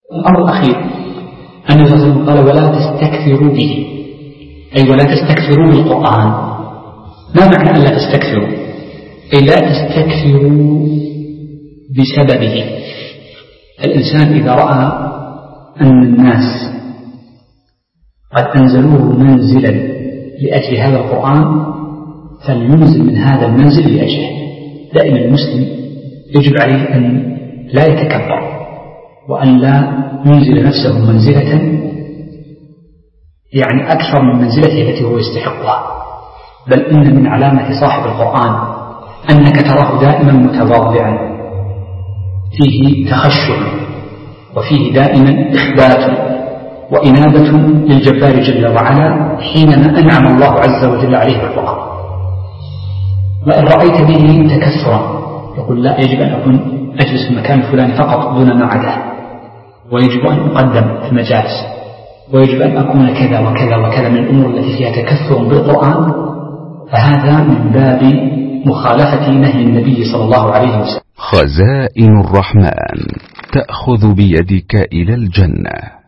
الأمر الأخير أن النبي صلى الله عليه وسلم قال ولا تستكثروا به، أي ولا تستكثروا بالقرآن. ما معنى أن لا تستكثروا؟ أي لا تستكثروا بسببه. الإنسان إذا رأى أن الناس قد أنزلوه منزلا لأجل هذا القرآن فلينزل من هذا المنزل لأجله. دائما المسلم يجب عليه أن لا يتكبر وأن لا ينزل نفسه منزلة يعني أكثر من منزلته التي هو يستحقها، بل إن من علامة صاحب القرآن أنك تراه دائما متواضعا فيه تخشع وفيه دائما إخبات وإنابة للجبار جل وعلا حينما أنعم الله عز وجل عليه بالقرآن. وإن رأيت به تكثرا يقول لا، يجب أن أكون أجلس في المكان الفلاني فقط دون ما عداه، ويجب أن أقدم في المجالس، ويجب أن أكون كذا وكذا وكذا من الأمور التي فيها تكثر بالقرآن، فهذا من باب مخالفة نهي النبي صلى الله عليه وسلم. خزائن الرحمن تأخذ بيدك إلى الجنة.